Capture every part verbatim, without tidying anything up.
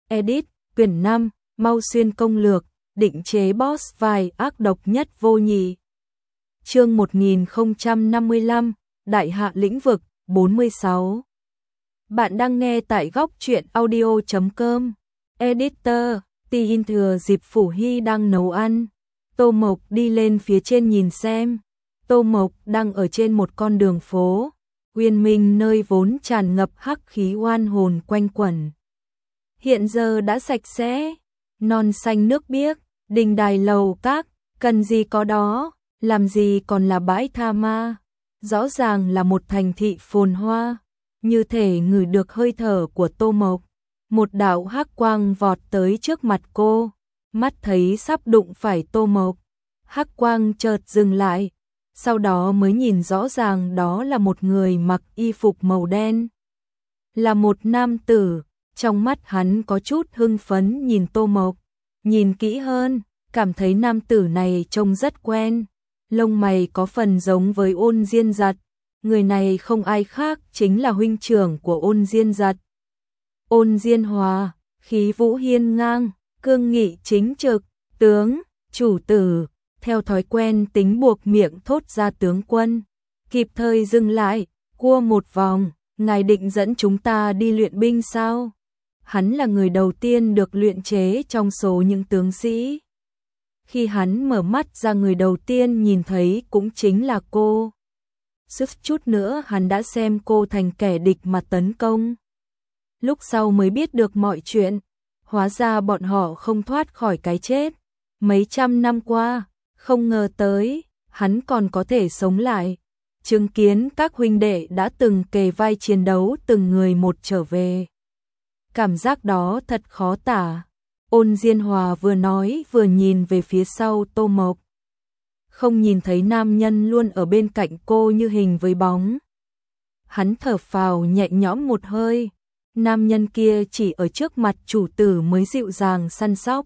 Edit, quyển năm, Mau Xuyên công lược, định chế boss vai ác độc nhất vô nhị. Chương một nghìn không trăm năm mươi lăm, Đại hạ lĩnh vực, bốn mươi sáu. Bạn đang nghe tại góc truyện audio chấm com. Editor, tin thừa dịp Phủ Hy đang nấu ăn. Tô Mộc đi lên phía trên nhìn xem. Tô Mộc đang ở trên một con đường phố, uyên minh nơi vốn tràn ngập hắc khí oan hồn quanh quẩn. Hiện giờ đã sạch sẽ, non xanh nước biếc, đình đài lầu các, cần gì có đó, làm gì còn là bãi tha ma. Rõ ràng là một thành thị phồn hoa, như thể ngửi được hơi thở của Tô Mộc. Một đạo hắc quang vọt tới trước mặt cô, mắt thấy sắp đụng phải Tô Mộc. Hắc quang chợt dừng lại, sau đó mới nhìn rõ ràng đó là một người mặc y phục màu đen. Là một nam tử, trong mắt hắn có chút hưng phấn nhìn Tô Mộc. Nhìn kỹ hơn, cảm thấy nam tử này trông rất quen. Lông mày có phần giống với Ôn Diên Giật. Người này không ai khác chính là huynh trưởng của Ôn Diên Giật. Ôn Diên Hòa, khí vũ hiên ngang, cương nghị chính trực, tướng, chủ tử, theo thói quen tính buộc miệng thốt ra tướng quân. Kịp thời dừng lại, cua một vòng, ngài định dẫn chúng ta đi luyện binh sao? Hắn là người đầu tiên được luyện chế trong số những tướng sĩ. Khi hắn mở mắt ra, người đầu tiên nhìn thấy cũng chính là cô. Suýt chút nữa hắn đã xem cô thành kẻ địch mà tấn công. Lúc sau mới biết được mọi chuyện, hóa ra bọn họ không thoát khỏi cái chết. Mấy trăm năm qua, không ngờ tới, hắn còn có thể sống lại. Chứng kiến các huynh đệ đã từng kề vai chiến đấu từng người một trở về. Cảm giác đó thật khó tả. Ôn Diên Hòa vừa nói vừa nhìn về phía sau Tô Mộc. Không nhìn thấy nam nhân luôn ở bên cạnh cô như hình với bóng. Hắn thở phào nhẹ nhõm một hơi. Nam nhân kia chỉ ở trước mặt chủ tử mới dịu dàng săn sóc.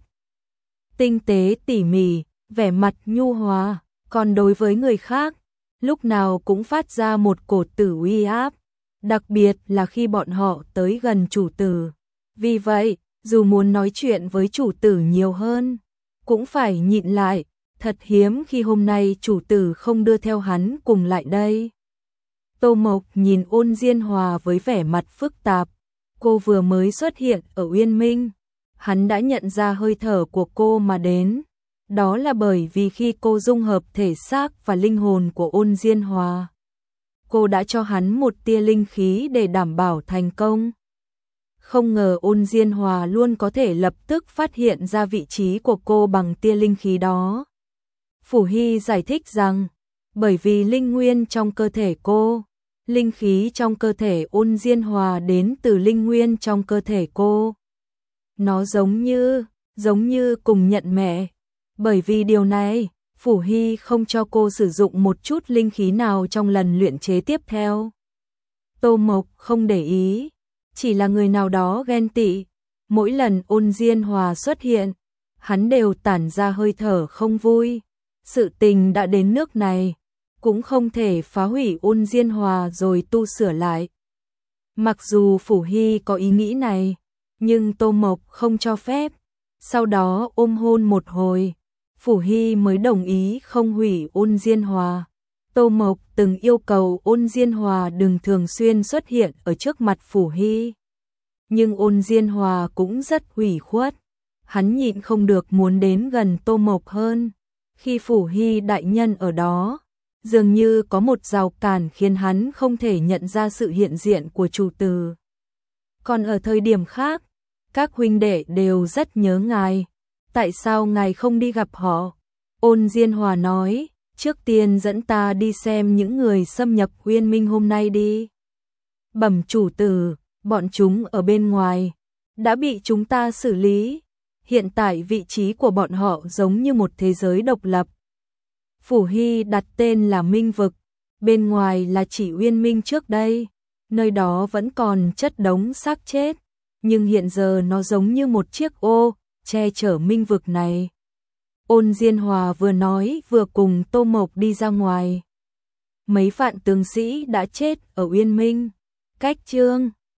Tinh tế tỉ mỉ, vẻ mặt nhu hòa, còn đối với người khác, lúc nào cũng phát ra một cổ tử uy áp, đặc biệt là khi bọn họ tới gần chủ tử. Vì vậy, dù muốn nói chuyện với chủ tử nhiều hơn, cũng phải nhịn lại, thật hiếm khi hôm nay chủ tử không đưa theo hắn cùng lại đây. Tô Mộc nhìn Ôn Diên Hòa với vẻ mặt phức tạp, cô vừa mới xuất hiện ở Uyên Minh, hắn đã nhận ra hơi thở của cô mà đến. Đó là bởi vì khi cô dung hợp thể xác và linh hồn của Ôn Diên Hòa, cô đã cho hắn một tia linh khí để đảm bảo thành công. Không ngờ Ôn Diên Hòa luôn có thể lập tức phát hiện ra vị trí của cô bằng tia linh khí đó. Phủ Hy giải thích rằng, bởi vì linh nguyên trong cơ thể cô, linh khí trong cơ thể Ôn Diên Hòa đến từ linh nguyên trong cơ thể cô. Nó giống như, giống như cùng nhận mẹ. Bởi vì điều này, Phủ Hy không cho cô sử dụng một chút linh khí nào trong lần luyện chế tiếp theo. Tô Mộc không để ý, chỉ là người nào đó ghen tị. Mỗi lần Ôn Diên Hòa xuất hiện, hắn đều tản ra hơi thở không vui. Sự tình đã đến nước này, cũng không thể phá hủy Ôn Diên Hòa rồi tu sửa lại. Mặc dù Phủ Hy có ý nghĩ này, nhưng Tô Mộc không cho phép. Sau đó ôm hôn một hồi, Phủ Hy mới đồng ý không hủy Ôn Diên Hòa. Tô Mộc từng yêu cầu Ôn Diên Hòa đừng thường xuyên xuất hiện ở trước mặt Phủ Hy. Nhưng Ôn Diên Hòa cũng rất ủy khuất. Hắn nhịn không được muốn đến gần Tô Mộc hơn. Khi Phủ Hy đại nhân ở đó, dường như có một rào cản khiến hắn không thể nhận ra sự hiện diện của chủ tử. Còn ở thời điểm khác, các huynh đệ đều rất nhớ ngài. Tại sao ngài không đi gặp họ? Ôn Diên Hòa nói, trước tiên dẫn ta đi xem những người xâm nhập Uyên Minh hôm nay đi. Bẩm chủ tử, bọn chúng ở bên ngoài, đã bị chúng ta xử lý. Hiện tại vị trí của bọn họ giống như một thế giới độc lập. Phủ Hy đặt tên là Minh Vực, bên ngoài là chỉ Uyên Minh trước đây. Nơi đó vẫn còn chất đống xác chết, nhưng hiện giờ nó giống như một chiếc ô che chở Minh Vực này. Ôn Diên Hòa vừa nói vừa cùng Tô Mộc đi ra ngoài. Mấy vạn tướng sĩ đã chết ở Uyên Minh. Cách chương